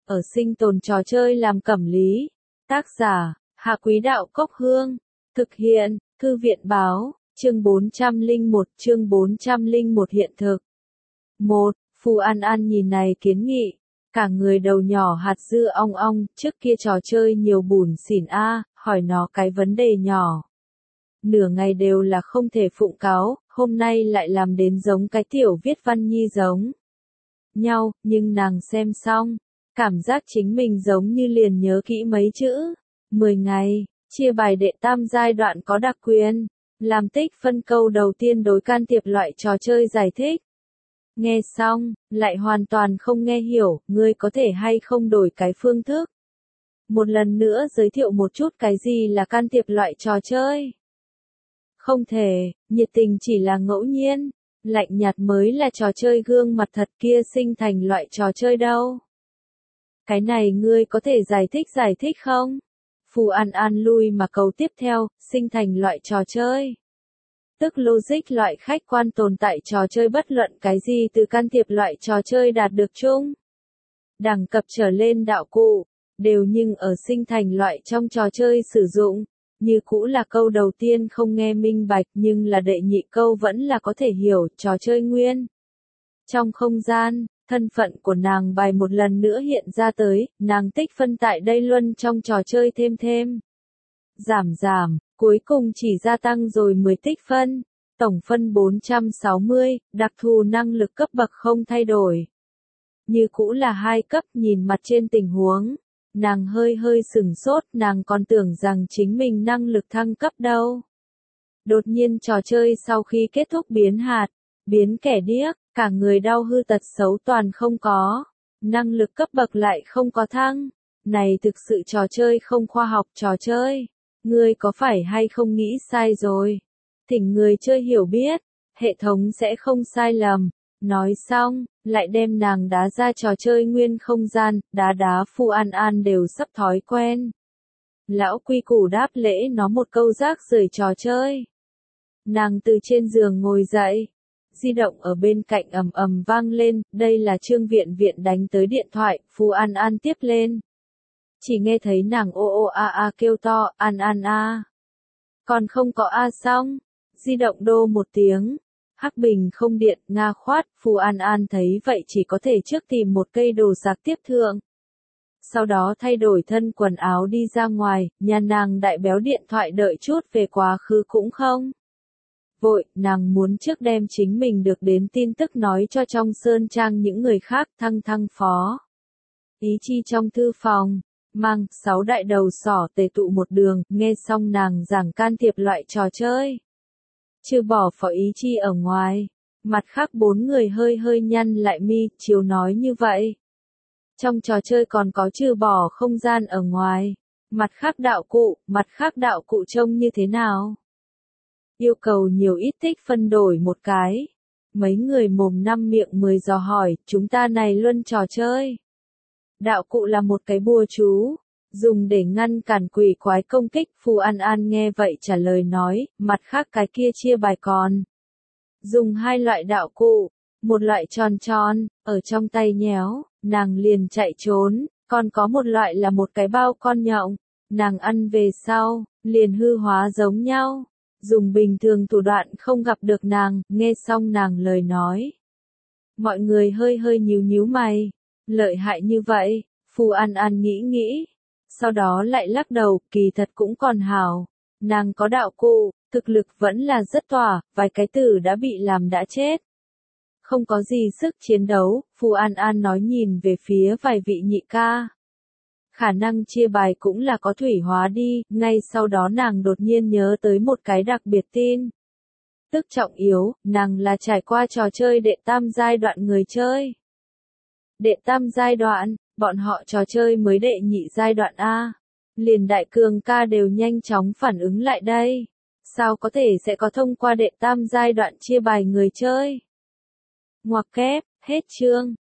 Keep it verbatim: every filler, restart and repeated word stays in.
ở sinh tồn trò chơi làm cẩm lý. Tác giả, Hạ Quý Đạo Cốc Hương. Thực hiện, Thư viện Báo, chương bốn trăm lẻ một, chương bốn trăm lẻ một hiện thực. một. Phù An An nhìn này kiến nghị. Cả người đầu nhỏ hạt dưa ong ong, trước kia trò chơi nhiều bủn xỉn a, hỏi nó cái vấn đề nhỏ. Nửa ngày đều là không thể phụng cáo, hôm nay lại làm đến giống cái tiểu viết văn nhi giống nhau, nhưng nàng xem xong, cảm giác chính mình giống như liền nhớ kỹ mấy chữ. mười ngày, chia bài đệ tam giai đoạn có đặc quyền, làm tích phân câu đầu tiên đối can thiệp loại trò chơi giải thích. Nghe xong, lại hoàn toàn không nghe hiểu, ngươi có thể hay không đổi cái phương thức. Một lần nữa giới thiệu một chút cái gì là can thiệp loại trò chơi. Không thể, nhiệt tình chỉ là ngẫu nhiên, lạnh nhạt mới là trò chơi gương mặt thật kia sinh thành loại trò chơi đâu. Cái này ngươi có thể giải thích giải thích không? Phù An An lui mà cầu tiếp theo, sinh thành loại trò chơi. Tức logic loại khách quan tồn tại trò chơi bất luận cái gì từ can thiệp loại trò chơi đạt được chung. Đẳng cấp trở lên đạo cụ, đều nhưng ở sinh thành loại trong trò chơi sử dụng. Như cũ là câu đầu tiên không nghe minh bạch nhưng là đệ nhị câu vẫn là có thể hiểu trò chơi nguyên. Trong không gian, thân phận của nàng bài một lần nữa hiện ra tới, nàng tích phân tại đây luân trong trò chơi thêm thêm. Giảm giảm, cuối cùng chỉ gia tăng rồi mười tích phân, tổng phân bốn trăm sáu mươi, đặc thù năng lực cấp bậc không thay đổi. Như cũ là hai cấp nhìn mặt trên tình huống. Nàng hơi hơi sừng sốt, nàng còn tưởng rằng chính mình năng lực thăng cấp đâu. Đột nhiên trò chơi sau khi kết thúc biến hạt, biến kẻ điếc, cả người đau hư tật xấu toàn không có. Năng lực cấp bậc lại không có thăng. Này thực sự trò chơi không khoa học trò chơi. Ngươi có phải hay không nghĩ sai rồi? Thỉnh người chơi hiểu biết, hệ thống sẽ không sai lầm. Nói xong, lại đem nàng đá ra trò chơi nguyên không gian, đá đá Phù An An đều sắp thói quen. Lão quy củ đáp lễ nó một câu rác rưởi trò chơi. Nàng từ trên giường ngồi dậy, di động ở bên cạnh ầm ầm vang lên, đây là Trương Viện Viện đánh tới điện thoại, Phù An An tiếp lên. Chỉ nghe thấy nàng ô ô a a kêu to, An An a. Còn không có a xong, di động đô một tiếng. Hắc bình không điện, Nga khoát, Phù An An thấy vậy chỉ có thể trước tìm một cây đồ sạc tiếp thượng. Sau đó thay đổi thân quần áo đi ra ngoài, nhà nàng đại béo điện thoại đợi chút về quá khứ cũng không. Vội, nàng muốn trước đem chính mình được đến tin tức nói cho trong sơn trang những người khác thăng thăng phó. Ý chi trong thư phòng, mang sáu đại đầu sỏ tề tụ một đường, nghe xong nàng giảng can thiệp loại trò chơi. Trừ bỏ Phó Ý Chi ở ngoài, mặt khác bốn người hơi hơi nhăn lại mi, chiếu nói như vậy. Trong trò chơi còn có trừ bỏ không gian ở ngoài, mặt khác đạo cụ, mặt khác đạo cụ trông như thế nào? Yêu cầu nhiều ít tích phân đổi một cái. Mấy người mồm năm miệng mười dò hỏi, chúng ta này luân trò chơi. Đạo cụ là một cái bùa chú. Dùng để ngăn cản quỷ quái công kích, Phù An An nghe vậy trả lời nói, mặt khác cái kia chia bài còn. Dùng hai loại đạo cụ, một loại tròn tròn, ở trong tay nhéo, nàng liền chạy trốn, còn có một loại là một cái bao con nhộng, nàng ăn về sau, liền hư hóa giống nhau. Dùng bình thường thủ đoạn không gặp được nàng, nghe xong nàng lời nói. Mọi người hơi hơi nhíu nhíu mày, lợi hại như vậy, Phù An An nghĩ nghĩ. Sau đó lại lắc đầu, kỳ thật cũng còn hảo. Nàng có đạo cụ, thực lực vẫn là rất tỏa, vài cái tử đã bị làm đã chết. Không có gì sức chiến đấu, Phù An An nói nhìn về phía vài vị nhị ca. Khả năng chia bài cũng là có thủy hóa đi, ngay sau đó nàng đột nhiên nhớ tới một cái đặc biệt tin. Tức trọng yếu, nàng là trải qua trò chơi đệ tam giai đoạn người chơi. Đệ tam giai đoạn. Bọn họ trò chơi mới đệ nhị giai đoạn A. Liền đại cường ca đều nhanh chóng phản ứng lại đây. Sao có thể sẽ có thông qua đệ tam giai đoạn chia bài người chơi? Ngoặc kép, hết chương.